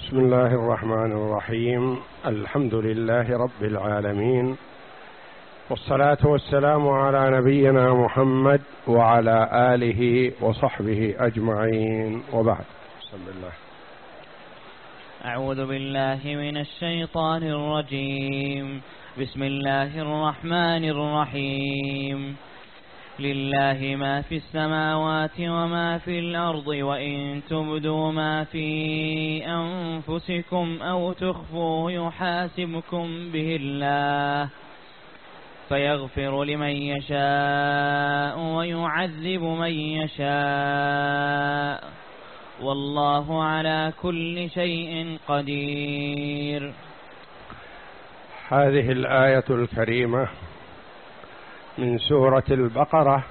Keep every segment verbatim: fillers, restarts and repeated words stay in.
بسم الله الرحمن الرحيم. الحمد لله رب العالمين، والصلاة والسلام على نبينا محمد وعلى آله وصحبه أجمعين، وبعد. بسم الله. أعوذ بالله من الشيطان الرجيم. بسم الله الرحمن الرحيم. لله ما في السماوات وما في الأرض، وإن تبدوا ما في أنفسكم أو تخفوه يحاسبكم به الله، فيغفر لمن يشاء ويعذب من يشاء، والله على كل شيء قدير. هذه الآية الكريمة من سورة البقرة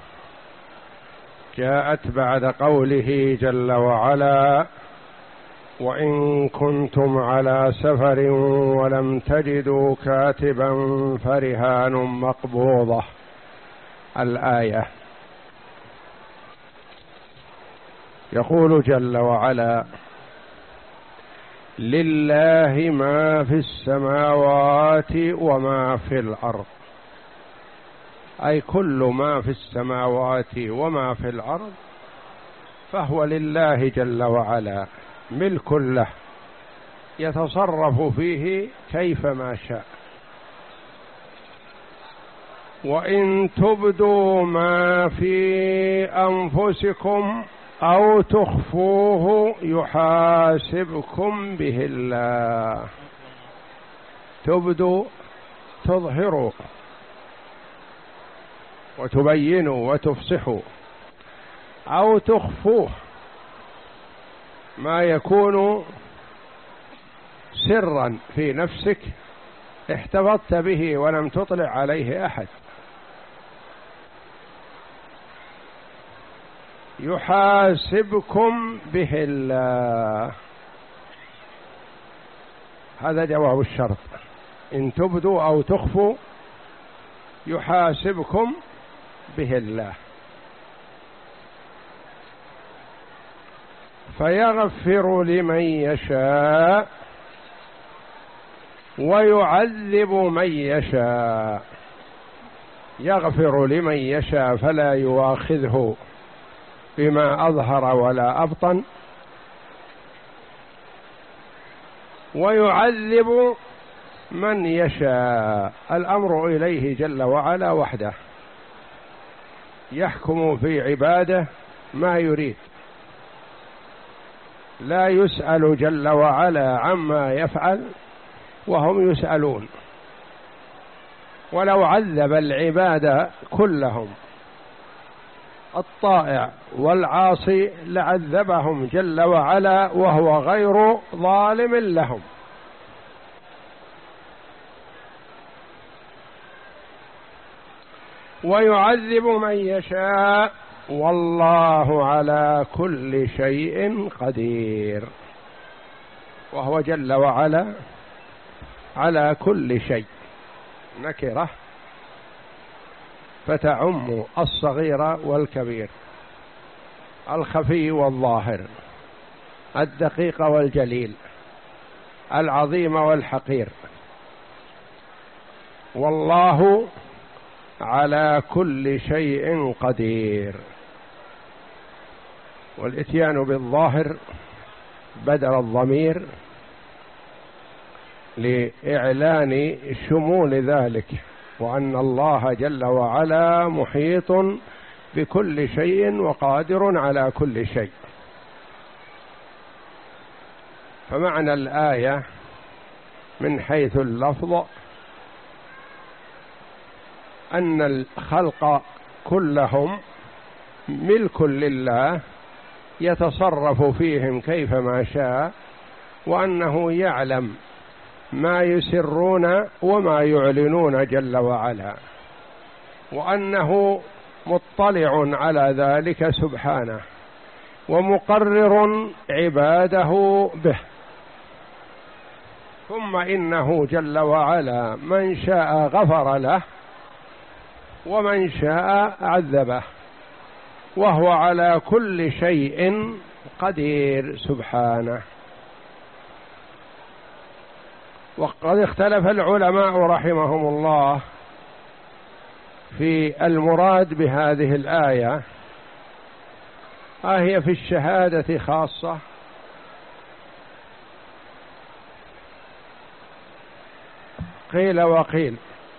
جاءت بعد قوله جل وعلا: وإن كنتم على سفر ولم تجدوا كاتبا فرهان مقبوضة. الآية. يقول جل وعلا: لله ما في السماوات وما في الأرض، أي كل ما في السماوات وما في الأرض فهو لله جل وعلا، ملك له يتصرف فيه كيفما شاء. وإن تبدوا ما في أنفسكم أو تخفوه يحاسبكم به الله. تبدوا تظهروا وتبينوا وتفصحوا، أو تخفوه ما يكون سرا في نفسك احتفظت به ولم تطلع عليه أحد. يحاسبكم به الله، هذا جواب الشرط. إن تبدوا أو تخفوا يحاسبكم به الله، فيغفر لمن يشاء ويعذب من يشاء. يغفر لمن يشاء فلا يؤاخذه بما أظهر ولا أبطن، ويعذب من يشاء. الأمر إليه جل وعلا وحده، يحكم في عباده ما يريد، لا يسأل جل وعلا عما يفعل وهم يسألون. ولو عذب العباد كلهم الطائع والعاصي لعذبهم جل وعلا وهو غير ظالم لهم. ويعذب من يشاء، والله على كل شيء قدير. وهو جل وعلا على كل شيء، نكرة فتعم الصغير والكبير، الخفي والظاهر، الدقيق والجليل، العظيم والحقير. والله على كل شيء قدير. والإتيان بالظاهر بدل الضمير لإعلان شمول ذلك، وأن الله جل وعلا محيط بكل شيء وقادر على كل شيء. فمعنى الآية من حيث اللفظ أن الخلق كلهم ملك لله يتصرف فيهم كيفما شاء، وأنه يعلم ما يسرون وما يعلنون جل وعلا، وأنه مطلع على ذلك سبحانه ومقرر عباده به. ثم إنه جل وعلا من شاء غفر له ومن شاء عذبه، وهو على كل شيء قدير سبحانه. وقد اختلف العلماء رحمهم الله في المراد بهذه الآية، أهي في الشهادة خاصة قيل وقيل،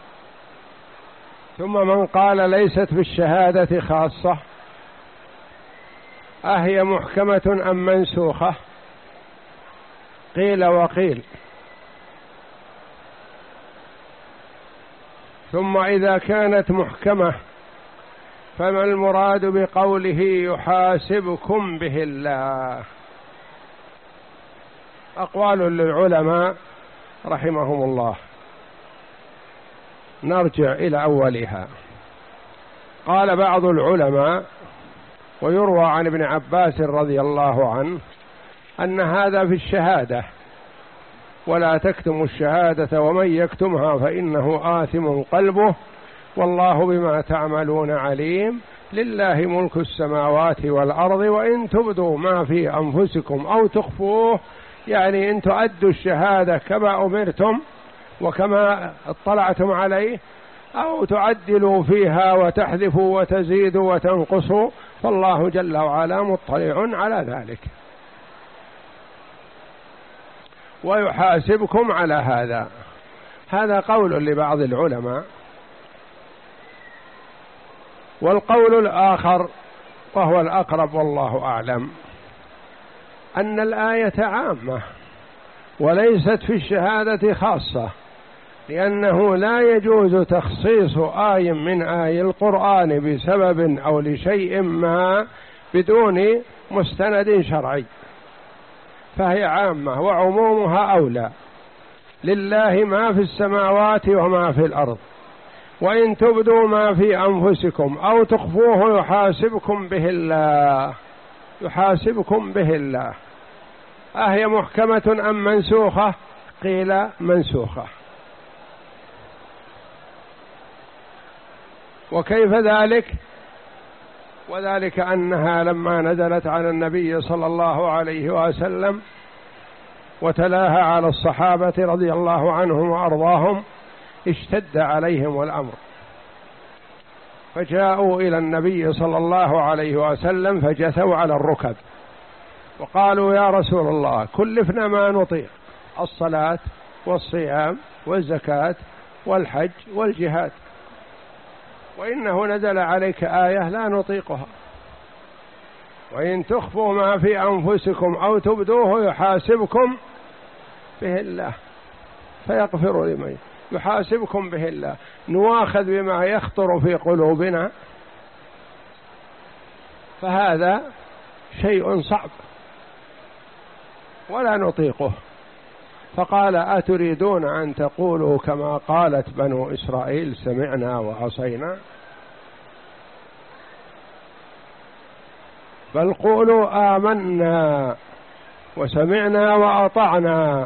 ثم من قال ليست في الشهادة خاصة، أهي محكمة أم منسوخة؟ قيل وقيل. ثم إذا كانت محكمة فما المراد بقوله يحاسبكم به الله؟ أقوال للعلماء رحمهم الله. نرجع إلى أولها. قال بعض العلماء، ويروى عن ابن عباس رضي الله عنه، أن هذا في الشهادة، ولا تكتموا الشهادة ومن يكتمها فإنه آثم قلبه والله بما تعملون عليم، لله ملك السماوات والأرض وإن تبدوا ما في أنفسكم أو تخفوه، يعني إن تؤدوا الشهادة كما أمرتم وكما اطلعتم عليه، أو تعدلوا فيها وتحذفوا وتزيدوا وتنقصوا، فالله جل وعلا مطلع على ذلك ويحاسبكم على هذا. هذا قول لبعض العلماء. والقول الآخر وهو الأقرب والله أعلم أن الآية عامة وليست في الشهادة خاصة، لأنه لا يجوز تخصيص آية من آي القرآن بسبب أو لشيء ما بدون مستند شرعي، فهي عامة وعمومها أولى. لله ما في السماوات وما في الأرض وإن تبدوا ما في أنفسكم أو تخفوه يحاسبكم به الله، يحاسبكم به الله. أهي محكمة أم منسوخة؟ قيل منسوخة. وكيف ذلك؟ وذلك أنها لما نزلت على النبي صلى الله عليه وسلم وتلاها على الصحابة رضي الله عنهم وأرضاهم اشتد عليهم الأمر، فجاءوا إلى النبي صلى الله عليه وسلم فجثوا على الركب وقالوا يا رسول الله كلفنا ما نطيق، الصلاة والصيام والزكاة والحج والجهاد، وإنه نزل عليك آية لا نطيقها، وإن تخفوا ما في أنفسكم أو تبدوه يحاسبكم به الله فيغفر لمن يحاسبكم به الله. نواخذ بما يخطر في قلوبنا، فهذا شيء صعب ولا نطيقه. فقال أتريدون أن تقولوا كما قالت بنو إسرائيل سمعنا وعصينا؟ بل قولوا آمنا وسمعنا وأطعنا.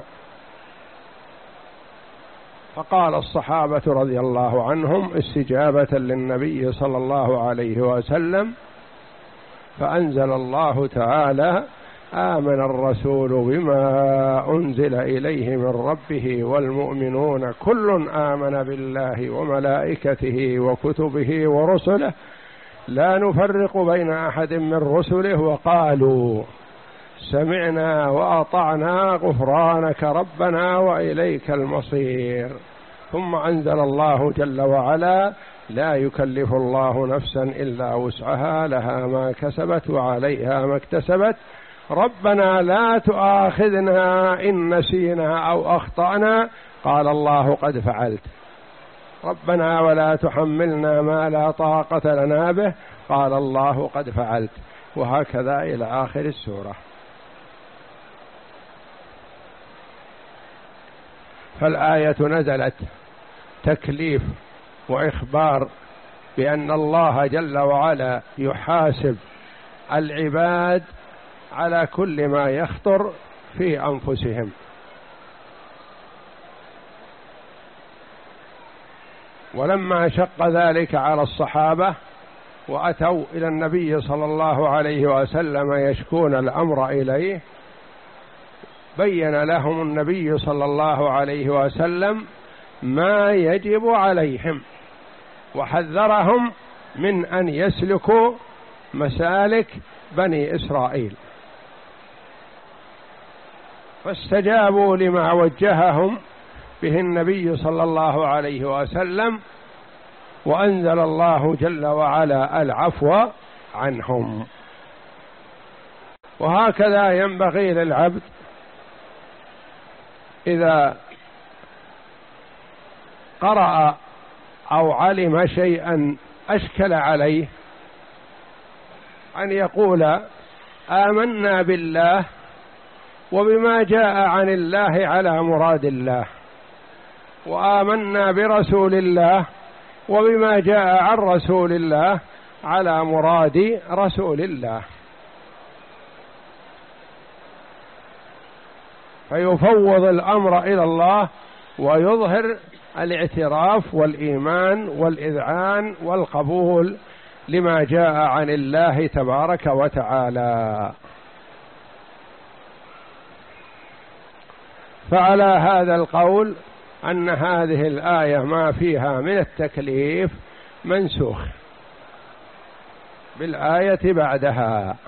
فقال الصحابة رضي الله عنهم استجابة للنبي صلى الله عليه وسلم، فأنزل الله تعالى آمن الرسول بما أنزل إليه من ربه والمؤمنون كل آمن بالله وملائكته وكتبه ورسله لا نفرق بين أحد من رسله وقالوا سمعنا وأطعنا غفرانك ربنا وإليك المصير. ثم أنزل الله جل وعلا لا يكلف الله نفسا إلا وسعها لها ما كسبت وعليها ما اكتسبت ربنا لا تؤاخذنا إن نسينا أو أخطأنا قال الله قد فعلت ربنا ولا تحملنا ما لا طاقة لنا به قال الله قد فعلت، وهكذا إلى آخر السورة. فالآية نزلت تكليف وإخبار بأن الله جل وعلا يحاسب العباد على كل ما يخطر في أنفسهم. ولما شق ذلك على الصحابة وأتوا إلى النبي صلى الله عليه وسلم يشكون الأمر إليه، بين لهم النبي صلى الله عليه وسلم ما يجب عليهم، وحذرهم من أن يسلكوا مسالك بني إسرائيل، فاستجابوا لما وجههم به النبي صلى الله عليه وسلم، وأنزل الله جل وعلا العفو عنهم. وهكذا ينبغي للعبد إذا قرأ أو علم شيئا أشكل عليه أن يقول آمنا بالله وبما جاء عن الله على مراد الله، وآمنا برسول الله وبما جاء عن رسول الله على مراد رسول الله، فيفوض الأمر إلى الله ويظهر الاعتراف والإيمان والإذعان والقبول لما جاء عن الله تبارك وتعالى. فعلى هذا القول أن هذه الآية ما فيها من التكليف منسوخ بالآية بعدها.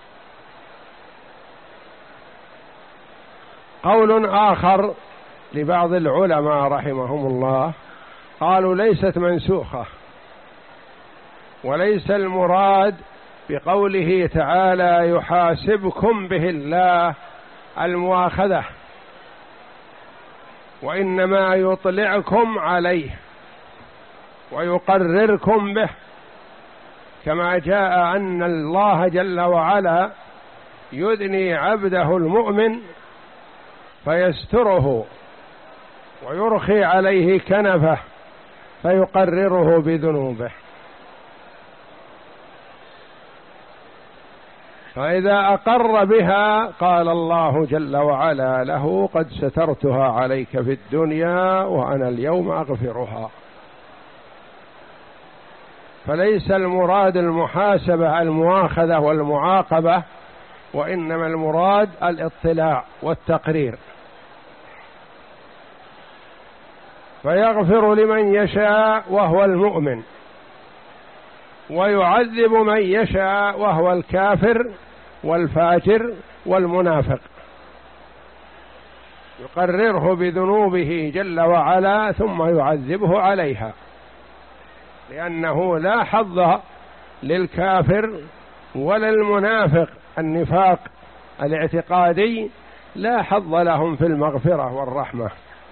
قول آخر لبعض العلماء رحمهم الله قالوا ليست منسوخة، وليس المراد بقوله تعالى يحاسبكم به الله المؤاخذة، وإنما يطلعكم عليه ويقرركم به، كما جاء أن الله جل وعلا يدني عبده المؤمن فيستره ويرخي عليه كنفه فيقرره بذنوبه. فإذا أقر بها قال الله جل وعلا له قد سترتها عليك في الدنيا وأنا اليوم أغفرها. فليس المراد المحاسبة المؤاخذة والمعاقبة، وإنما المراد الاطلاع والتقرير. فيغفر لمن يشاء وهو المؤمن، ويعذب من يشاء وهو الكافر والفاجر والمنافق، يقرره بذنوبه جل وعلا ثم يعذبه عليها، لأنه لا حظ للكافر ولا المنافق النفاق الاعتقادي، لا حظ لهم في المغفرة والرحمة.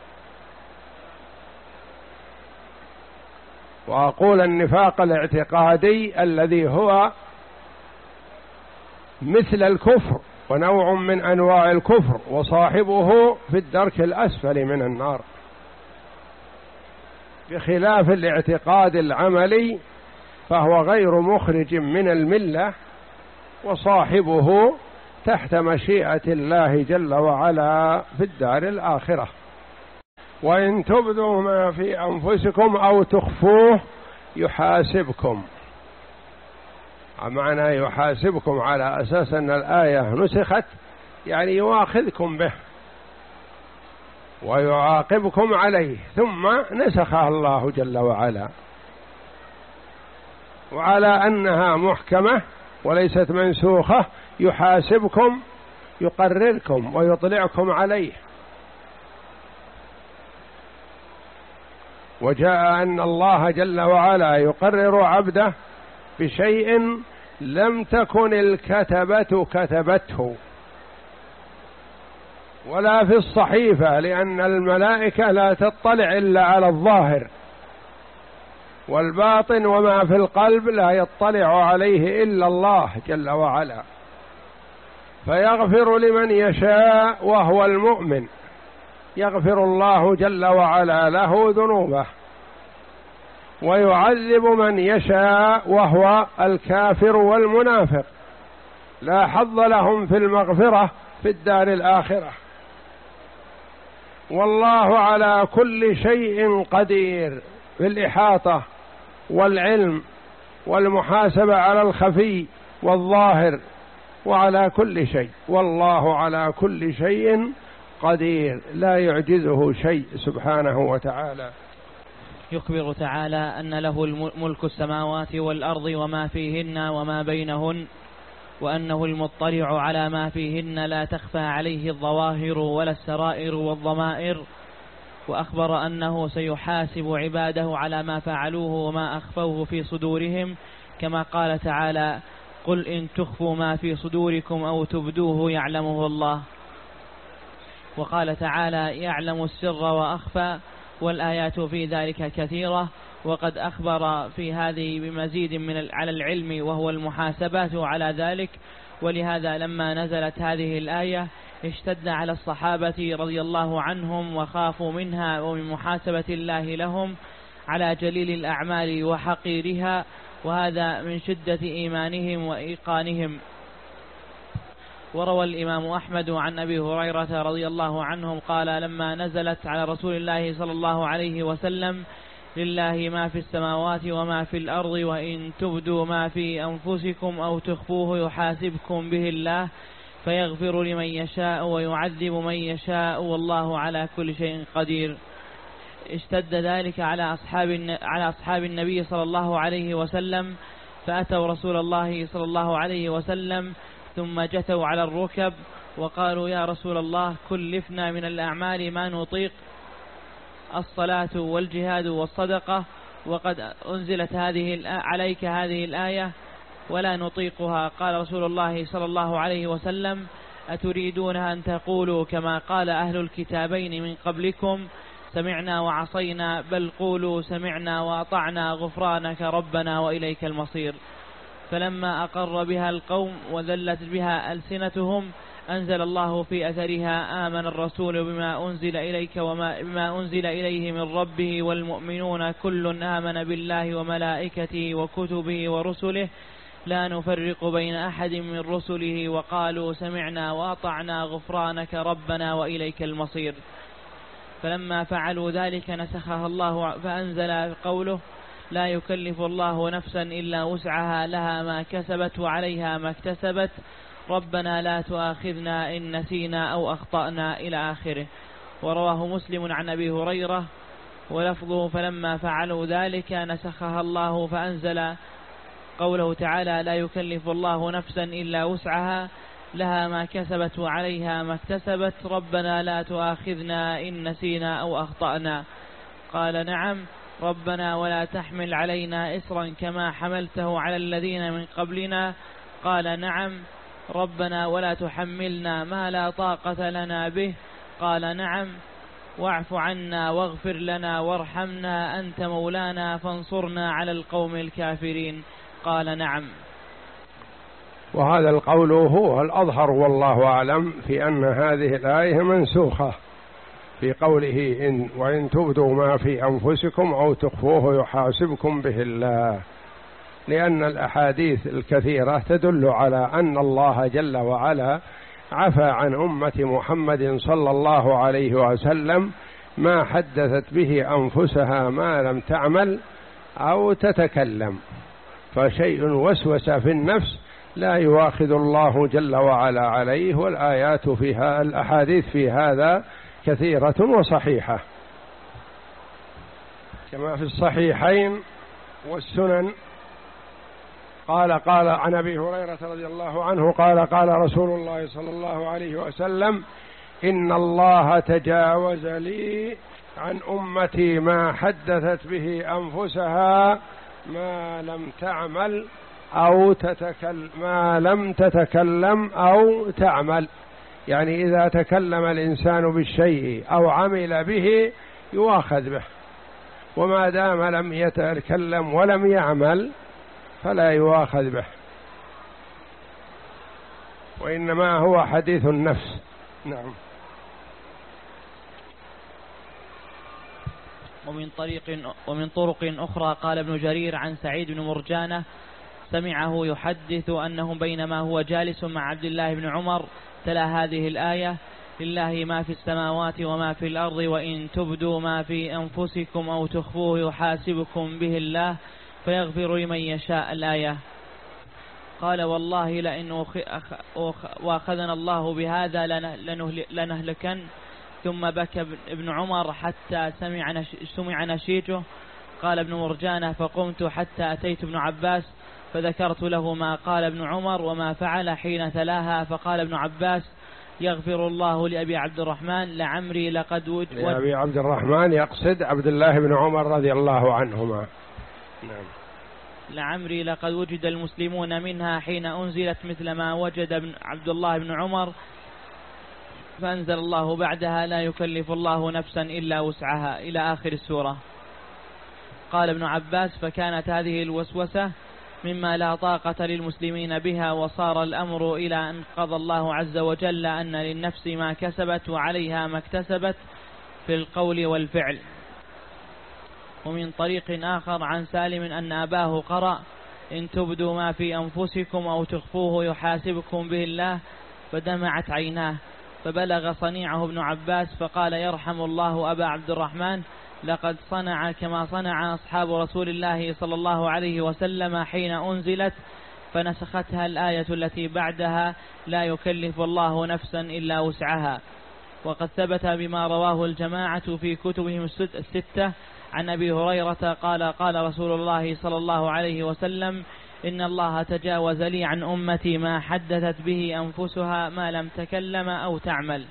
وأقول النفاق الاعتقادي الذي هو مثل الكفر ونوع من أنواع الكفر، وصاحبه في الدرك الأسفل من النار، بخلاف الاعتقاد العملي فهو غير مخرج من الملة، وصاحبه تحت مشيئة الله جل وعلا في الدار الآخرة. وإن تبدوا ما في أنفسكم أو تخفوه يحاسبكم. معنى يحاسبكم على أساس أن الآية نسخت، يعني يواخذكم به ويعاقبكم عليه، ثم نسخها الله جل وعلا، وعلى أنها محكمة وليست منسوخة يحاسبكم يقرركم ويطلعكم عليه. وجاء أن الله جل وعلا يقرر عبده بشيء لم تكن الكتبة كتبته ولا في الصحيفة، لأن الملائكة لا تطلع إلا على الظاهر، والباطن وما في القلب لا يطلع عليه إلا الله جل وعلا. فيغفر لمن يشاء وهو المؤمن، يغفر الله جل وعلا له ذنوبه، ويعذب من يشاء وهو الكافر والمنافق، لا حظ لهم في المغفرة في الدار الآخرة. والله على كل شيء قدير، في الإحاطة والعلم والمحاسبة على الخفي والظاهر وعلى كل شيء، والله على كل شيء قدير لا يعجزه شيء سبحانه وتعالى. يخبر تعالى أن له ملك السماوات والأرض وما فيهن وما بينهن، وأنه المطلع على ما فيهن لا تخفى عليه الظواهر ولا السرائر والضمائر، وأخبر أنه سيحاسب عباده على ما فعلوه وما أخفوه في صدورهم، كما قال تعالى: قل إن تخفوا ما في صدوركم أو تبدوه يعلمه الله. وقال تعالى: يعلم السر وأخفى، والآيات في ذلك كثيرة. وقد أخبر في هذه بمزيد من على العلم وهو المحاسبات على ذلك. ولهذا لما نزلت هذه الآية اشتد على الصحابة رضي الله عنهم وخافوا منها ومن محاسبة الله لهم على جليل الأعمال وحقيرها، وهذا من شدة إيمانهم وإيقانهم. وروى الإمام أحمد عن أبي هريرة رضي الله عنه قال: لما نزلت على رسول الله صلى الله عليه وسلم: لله ما في السماوات وما في الأرض، وإن تبدوا ما في أنفسكم أو تخفوه يحاسبكم به الله فيغفر لمن يشاء ويعذب من يشاء والله على كل شيء قدير، اشتد ذلك على أصحاب على أصحاب النبي صلى الله عليه وسلم، فأتوا رسول الله صلى الله عليه وسلم ثم جثوا على الركب وقالوا: يا رسول الله، كلفنا من الأعمال ما نطيق، الصلاة والجهاد والصدقة، وقد أنزلت هذه عليك هذه الآية ولا نطيقها. قال رسول الله صلى الله عليه وسلم: أتريدون أن تقولوا كما قال أهل الكتابين من قبلكم: سمعنا وعصينا؟ بل قولوا سمعنا وأطعنا غفرانك ربنا وإليك المصير. فلما أقر بها القوم وذلت بها ألسنتهم أنزل الله في أثرها: آمن الرسول بما أنزل إليك وما بما أنزل إليه من ربه والمؤمنون كل آمن بالله وملائكته وكتبه ورسله لا نفرق بين أحد من رسله وقالوا سمعنا وأطعنا غفرانك ربنا وإليك المصير. فلما فعلوا ذلك نسخها الله فأنزل قوله: لا يكلف الله نفسا إلا وسعها لها ما كسبت وعليها ما اكتسبت ربنا لا تؤاخذنا إن نسينا أو أخطأنا إلى آخره. ورواه مسلم عن أبي هريرة ولفظه: فلما فعلوا ذلك نسخها الله فأنزل قوله تعالى: لا يكلف الله نفسا إلا وسعها لها ما كسبت وعليها ما اكتسبت ربنا لا تؤاخذنا إن نسينا أو أخطأنا. قال: نعم ربنا ولا تحمل علينا إصرا كما حملته على الذين من قبلنا. قال: نعم ربنا ولا تحملنا ما لا طاقة لنا به. قال: نعم واعف عنا واغفر لنا وارحمنا أنت مولانا فانصرنا على القوم الكافرين. قال: نعم. وهذا القول هو الأظهر والله أعلم في أن هذه الآية منسوخة في قوله: إن وإن تبدوا ما في أنفسكم أو تخفوه يحاسبكم به الله، لأن الأحاديث الكثيرة تدل على أن الله جل وعلا عفى عن أمة محمد صلى الله عليه وسلم ما حدثت به أنفسها ما لم تعمل أو تتكلم، فشيء وسوس في النفس لا يواخذ الله جل وعلا عليه. والآيات فيها الأحاديث في هذا كثيرة وصحيحة، كما في الصحيحين والسنن. قال قال عن أبي هريرة رضي الله عنه قال: قال رسول الله صلى الله عليه وسلم: إن الله تجاوز لي عن أمتي ما حدثت به أنفسها ما لم تعمل أو تتكلم ما لم تتكلم أو تعمل. يعني إذا تكلم الإنسان بالشيء أو عمل به يؤاخذ به، وما دام لم يتكلم ولم يعمل فلا يؤاخذ به، وإنما هو حديث النفس. نعم. ومن طريق ومن طرق أخرى قال ابن جرير عن سعيد بن مرجانة سمعه يحدث أنه بينما هو جالس مع عبد الله بن عمر تلا هذه الآية: لله ما في السماوات وما في الأرض وإن تبدوا ما في أنفسكم أو تخفوه يحاسبكم به الله فيغفر لمن يشاء. الآية. قال: والله لئن واخذنا الله بهذا لنهلكن ثم بكى ابن عمر حتى سمع, نش... سمع نشيجه. قال ابن مرجانة فقمت حتى أتيت ابن عباس فذكرت له ما قال ابن عمر وما فعل حين تلاها، فقال ابن عباس يغفر الله لأبي عبد الرحمن لعمري لقد وجد. أبي عبد الرحمن يقصد عبد الله بن عمر رضي الله عنهما. نعم. لعمري لقد وجد المسلمون منها حين أنزلت مثل ما وجد ابن عبد الله بن عمر، فأنزل الله بعدها لا يكلف الله نفسا إلا وسعها إلى آخر السورة. قال ابن عباس فكانت هذه الوسوسة مما لا طاقة للمسلمين بها، وصار الأمر إلى أن قضى الله عز وجل أن للنفس ما كسبت وعليها ما اكتسبت في القول والفعل. ومن طريق آخر عن سالم أن أباه قرأ إن تبدوا ما في أنفسكم أو تخفوه يحاسبكم به الله، فدمعت عيناه، فبلغ صنيعه ابن عباس فقال يرحم الله أبا عبد الرحمن، لقد صنع كما صنع أصحاب رسول الله صلى الله عليه وسلم حين أنزلت فنسختها الآية التي بعدها لا يكلف الله نفسا إلا وسعها. وقد ثبت بما رواه الجماعة في كتبهم الستة عن أبي هريرة قال قال رسول الله صلى الله عليه وسلم إن الله تجاوز لي عن أمتي ما حدثت به أنفسها ما لم تكلم أو تعمل.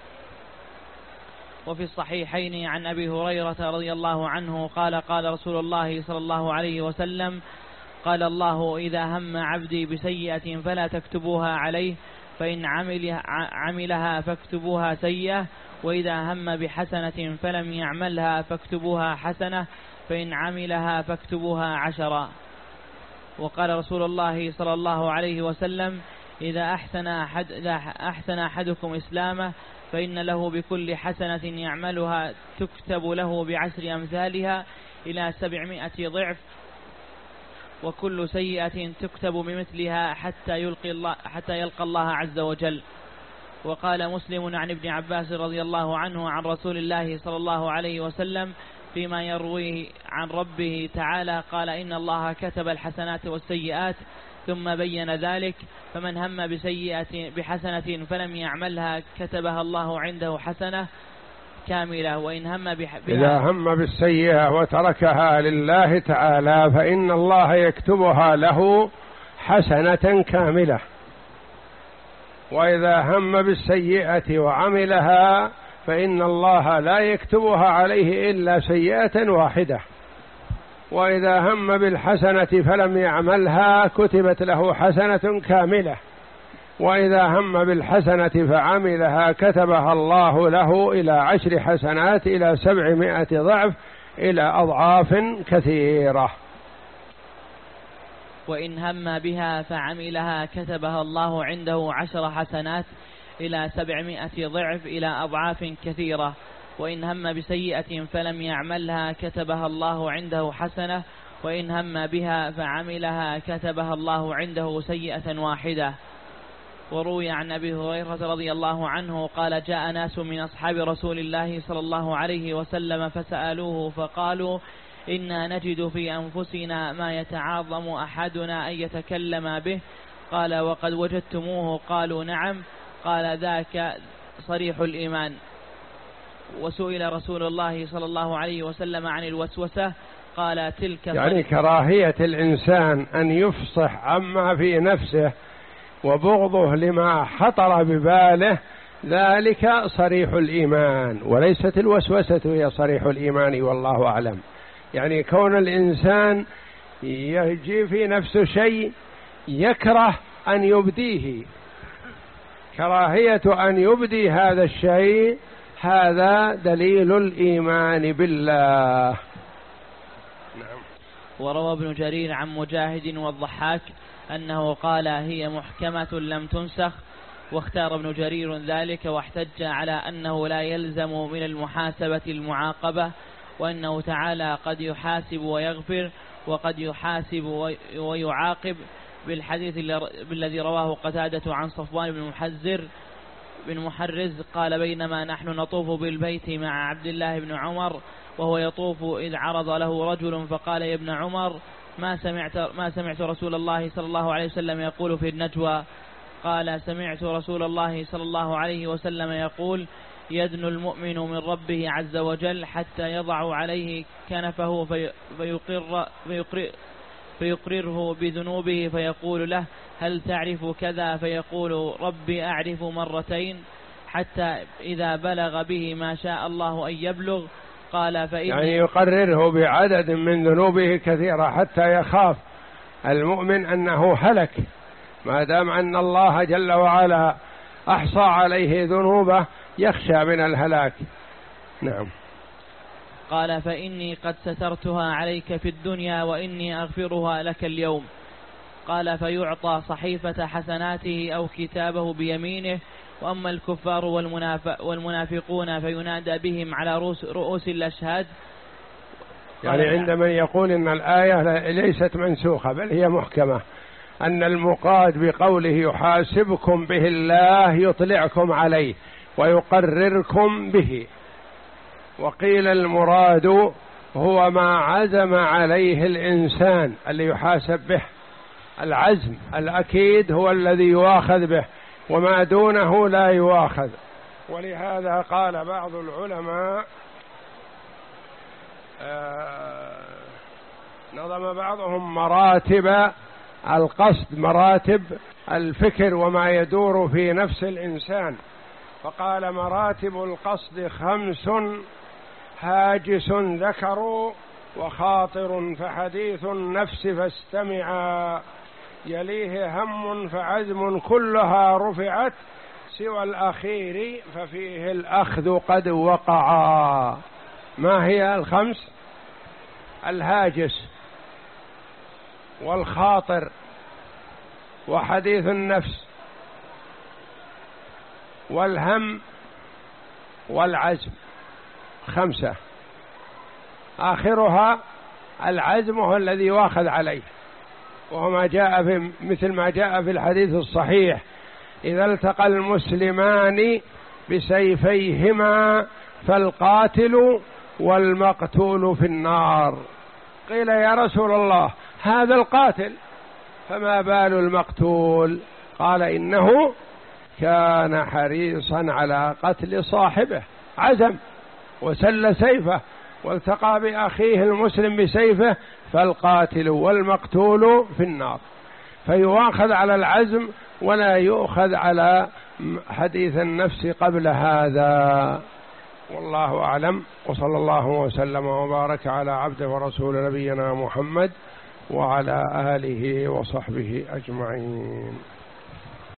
وفي الصحيحين عن أبي هريرة رضي الله عنه قال قال رسول الله صلى الله عليه وسلم قال الله إذا هم عبدي بسيئة فلا تكتبوها عليه، فإن عملها فاكتبوها سيئة، وإذا هم بحسنة فلم يعملها فاكتبوها حسنة، فإن عملها فاكتبوها عشرا. وقال رسول الله صلى الله عليه وسلم إذا أحسن, أحد إذا أحسن أحدكم إسلامه فإن له بكل حسنة يعملها تكتب له بعشر أمثالها إلى سبعمائة ضعف، وكل سيئة تكتب بمثلها حتى يلقي الله, حتى يلقى الله عز وجل. وقال مسلم عن ابن عباس رضي الله عنه عن رسول الله صلى الله عليه وسلم فيما يرويه عن ربه تعالى قال إن الله كتب الحسنات والسيئات ثم بين ذلك، فمن هم بسيئة بحسنة فلم يعملها كتبها الله عنده حسنة كاملة، وإن هم بها إذا هم بالسيئة وتركها لله تعالى فإن الله يكتبها له حسنة كاملة، وإذا هم بالسيئة وعملها فإن الله لا يكتبها عليه إلا سيئة واحدة، وإذا هم بالحسنة فلم يعملها كتبت له حسنة كاملة، وإذا هم بالحسنة فعملها كتبها الله له إلى عشر حسنات إلى سبعمائة ضعف إلى أضعاف كثيرة. وإن هم بها فعملها كتبها الله عنده عشر حسنات إلى سبعمائة ضعف إلى أضعاف كثيرة. وإن هم بسيئة فلم يعملها كتبها الله عنده حسنة، وإن هم بها فعملها كتبها الله عنده سيئة واحدة. وروي عن أبي هريرة رضي الله عنه قال جاء ناس من أصحاب رسول الله صلى الله عليه وسلم فسألوه فقالوا إنا نجد في أنفسنا ما يتعاظم أحدنا أن يتكلم به، قال وقد وجدتموه؟ قالوا نعم. قال ذاك صريح الإيمان. وسئل رسول الله صلى الله عليه وسلم عن الوسوسة قال تلك يعني كراهية الإنسان أن يفصح عما في نفسه وبغضه لما خطر بباله، ذلك صريح الإيمان، وليست الوسوسة هي صريح الإيمان والله أعلم. يعني كون الإنسان يجي في نفسه شيء يكره أن يبديه، كراهية أن يبدي هذا الشيء هذا دليل الإيمان بالله. نعم. وروى ابن جرير عن مجاهد والضحاك أنه قال هي محكمة لم تنسخ، واختار ابن جرير ذلك واحتج على أنه لا يلزم من المحاسبة المعاقبة، وأنه تعالى قد يحاسب ويغفر وقد يحاسب ويعاقب، بالحديث الذي رواه قتادة عن صفوان بن محزر بن محرز قال بينما نحن نطوف بالبيت مع عبد الله بن عمر وهو يطوف إذ عرض له رجل فقال يا ابن عمر ما سمعت, ما سمعت رسول الله صلى الله عليه وسلم يقول في النجوى؟ قال سمعت رسول الله صلى الله عليه وسلم يقول يدنو المؤمن من ربه عز وجل حتى يضع عليه كنفه في فيقر فيقر فيقرره بذنوبه فيقول له هل تعرف كذا؟ فيقول ربي أعرف مرتين، حتى إذا بلغ به ما شاء الله أن يبلغ قال فإن يعني يقرره بعدد من ذنوبه كثيرة حتى يخاف المؤمن أنه هلك، ما دام أن الله جل وعلا أحصى عليه ذنوبه يخشى من الهلاك. نعم. قال فإني قد سترتها عليك في الدنيا وإني أغفرها لك اليوم. قال فيعطى صحيفة حسناته أو كتابه بيمينه. وأما الكفار والمنافقون فينادى بهم على رؤوس الأشهاد. يعني عندما يقول إن الآية ليست منسوخة بل هي محكمة، أن المقاد بقوله يحاسبكم به الله يطلعكم عليه ويقرركم به، وقيل المراد هو ما عزم عليه الإنسان اللي يحاسب به، العزم الأكيد هو الذي يؤاخذ به وما دونه لا يؤاخذ. ولهذا قال بعض العلماء آه نظم بعضهم مراتب القصد، مراتب الفكر وما يدور في نفس الإنسان، فقال مراتب القصد خمس: هاجس ذكر وخاطر فحديث النفس فاستمعا، يليه هم فعزم كلها رفعت، سوى الأخير ففيه الأخذ قد وقعا. ما هي الخمس؟ الهاجس والخاطر وحديث النفس والهم والعزم، خمسة. آخرها العزم هو الذي يؤاخذ عليه، وهو ما جاء في مثل ما جاء في الحديث الصحيح: إذا التقى المسلمان بسيفيهما فالقاتل والمقتول في النار. قيل يا رسول الله هذا القاتل، فما بال المقتول؟ قال إنه كان حريصا على قتل صاحبه، عزم وسل سيفه والتقى بأخيه المسلم بسيفه، فالقاتل والمقتول في النار. فيؤاخذ على العزم ولا يؤخذ على حديث النفس قبل هذا. والله أعلم، وصلى الله وسلم وبارك على عبده ورسول نبينا محمد وعلى آله وصحبه أجمعين.